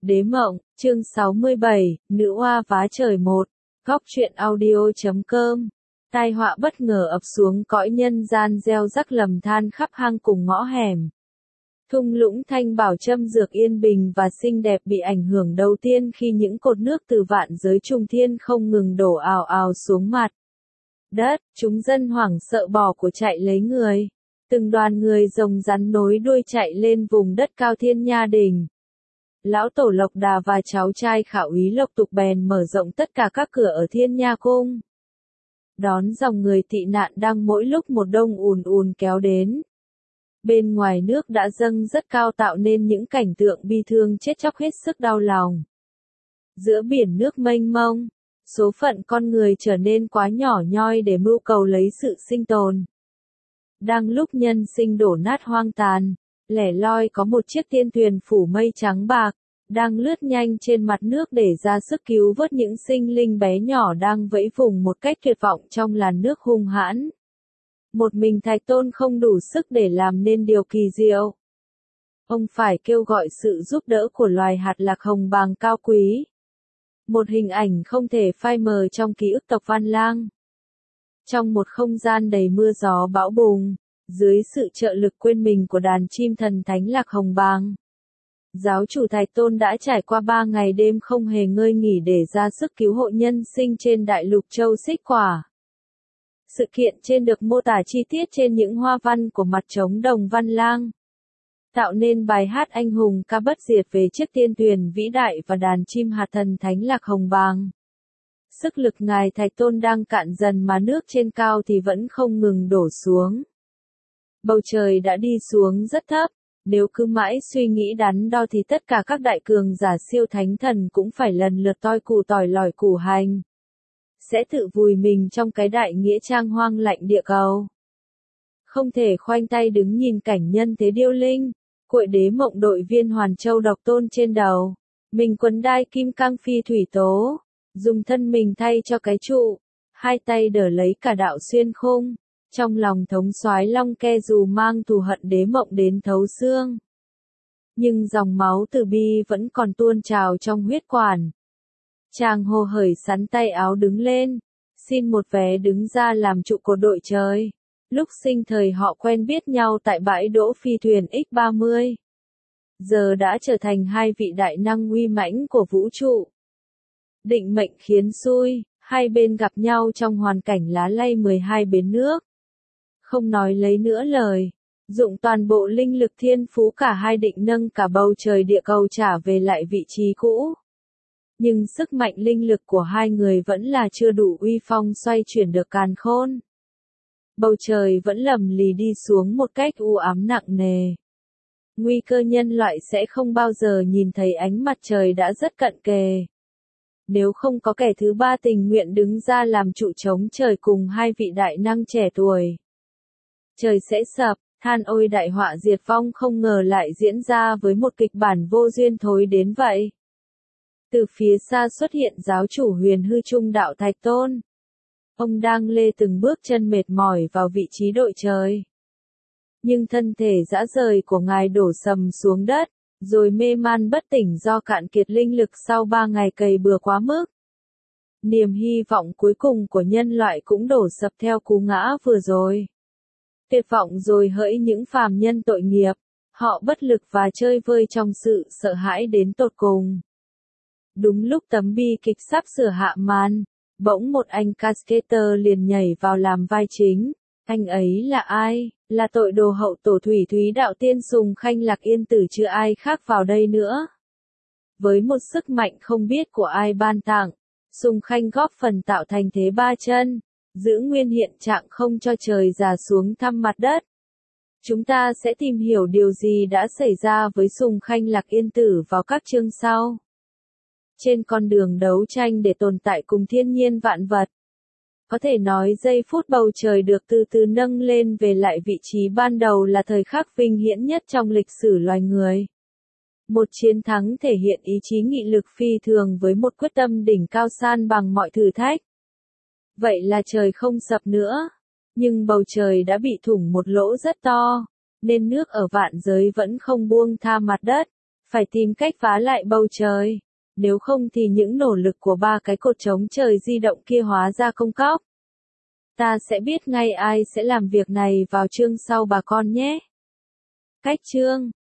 Đế mộng, chương 67, nữ oa vá trời 1, góc truyện audio.com. Tai họa bất ngờ ập xuống cõi nhân gian gieo rắc lầm than khắp hang cùng ngõ hẻm. Thung lũng Thanh Bảo Trâm dược yên bình và xinh đẹp bị ảnh hưởng đầu tiên khi những cột nước từ vạn giới trùng thiên không ngừng đổ ào ào xuống mặt đất, chúng dân hoảng sợ bỏ của chạy lấy người. Từng đoàn người rồng rắn nối đuôi chạy lên vùng đất cao Thiên Nha Đình. Lão Tổ Lộc Đà và cháu trai Khảo Úy Lộc Tục bèn mở rộng tất cả các cửa ở Thiên Nha Cung. Đón dòng người tị nạn đang mỗi lúc một đông ùn ùn kéo đến. Bên ngoài nước đã dâng rất cao tạo nên những cảnh tượng bi thương chết chóc hết sức đau lòng. Giữa biển nước mênh mông, số phận con người trở nên quá nhỏ nhoi để mưu cầu lấy sự sinh tồn. Đang lúc nhân sinh đổ nát hoang tàn, lẻ loi có một chiếc tiên thuyền phủ mây trắng bạc, đang lướt nhanh trên mặt nước để ra sức cứu vớt những sinh linh bé nhỏ đang vẫy vùng một cách tuyệt vọng trong làn nước hung hãn. Một mình Thạch Tôn không đủ sức để làm nên điều kỳ diệu. Ông phải kêu gọi sự giúp đỡ của loài hạt lạc hồng bàng cao quý. Một hình ảnh không thể phai mờ trong ký ức tộc Văn Lang. Trong một không gian đầy mưa gió bão bùng, dưới sự trợ lực quên mình của đàn chim thần thánh lạc hồng bàng, giáo chủ Thạch Tôn đã trải qua 3 ngày đêm không hề ngơi nghỉ để ra sức cứu hộ nhân sinh trên đại lục Châu Xích Quả. Sự kiện trên được mô tả chi tiết trên những hoa văn của mặt trống đồng Văn Lang, tạo nên bài hát anh hùng ca bất diệt về chiếc tiên thuyền vĩ đại và đàn chim hạt thần thánh lạc hồng bàng. Sức lực ngài Thạch Tôn đang cạn dần mà nước trên cao thì vẫn không ngừng đổ xuống. Bầu trời đã đi xuống rất thấp, nếu cứ mãi suy nghĩ đắn đo thì tất cả các đại cường giả siêu thánh thần cũng phải lần lượt toi củ tỏi lòi củ hành. Sẽ tự vùi mình trong cái đại nghĩa trang hoang lạnh địa cầu. Không thể khoanh tay đứng nhìn cảnh nhân thế điêu linh, cuội đế mộng đội viên Hoàn Châu độc tôn trên đầu. Mình quấn đai kim cang phi thủy tố, dùng thân mình thay cho cái trụ, hai tay đỡ lấy cả đạo xuyên khung. Trong lòng thống soái Long Ke dù mang thù hận đế mộng đến thấu xương. Nhưng dòng máu từ bi vẫn còn tuôn trào trong huyết quản. Chàng hồ hởi sắn tay áo đứng lên, xin một vé đứng ra làm trụ cột đội trời. Lúc sinh thời họ quen biết nhau tại bãi đỗ phi thuyền X30. Giờ đã trở thành hai vị đại năng uy mãnh của vũ trụ. Định mệnh khiến xui, hai bên gặp nhau trong hoàn cảnh lá lay 12 bến nước. Không nói lấy nữa lời, dụng toàn bộ linh lực thiên phú cả hai định nâng cả bầu trời địa cầu trả về lại vị trí cũ. Nhưng sức mạnh linh lực của hai người vẫn là chưa đủ uy phong xoay chuyển được càn khôn. Bầu trời vẫn lầm lì đi xuống một cách u ám nặng nề. Nguy cơ nhân loại sẽ không bao giờ nhìn thấy ánh mặt trời đã rất cận kề. Nếu không có kẻ thứ ba tình nguyện đứng ra làm trụ chống trời cùng hai vị đại năng trẻ tuổi, trời sẽ sập, than ôi đại họa diệt vong không ngờ lại diễn ra với một kịch bản vô duyên thối đến vậy. Từ phía xa xuất hiện giáo chủ Huyền Hư Trung đạo Thạch Tôn. Ông đang lê từng bước chân mệt mỏi vào vị trí đội trời. Nhưng thân thể rã rời của ngài đổ sầm xuống đất, rồi mê man bất tỉnh do cạn kiệt linh lực sau 3 ngày cày bừa quá mức. Niềm hy vọng cuối cùng của nhân loại cũng đổ sập theo cú ngã vừa rồi. Tuyệt vọng rồi hỡi những phàm nhân tội nghiệp, họ bất lực và chơi vơi trong sự sợ hãi đến tột cùng. Đúng lúc tấm bi kịch sắp sửa hạ màn, bỗng một anh cascader liền nhảy vào làm vai chính. Anh ấy là ai? Là tội đồ hậu tổ thủy thúy đạo tiên Sùng Khanh Lạc Yên Tử chứ ai khác vào đây nữa. Với một sức mạnh không biết của ai ban tặng, Sùng Khanh góp phần tạo thành thế ba chân, giữ nguyên hiện trạng không cho trời già xuống thăm mặt đất. Chúng ta sẽ tìm hiểu điều gì đã xảy ra với Sùng Khanh Lạc Yên Tử vào các chương sau. Trên con đường đấu tranh để tồn tại cùng thiên nhiên vạn vật. Có thể nói giây phút bầu trời được từ từ nâng lên về lại vị trí ban đầu là thời khắc vinh hiển nhất trong lịch sử loài người. Một chiến thắng thể hiện ý chí nghị lực phi thường với một quyết tâm đỉnh cao san bằng mọi thử thách. Vậy là trời không sập nữa, nhưng bầu trời đã bị thủng một lỗ rất to, nên nước ở vạn giới vẫn không buông tha mặt đất. Phải tìm cách phá lại bầu trời. Nếu không thì những nỗ lực của ba cái cột chống trời di động kia hóa ra công cốc. Ta sẽ biết ngay ai sẽ làm việc này vào chương sau bà con nhé. Cách chương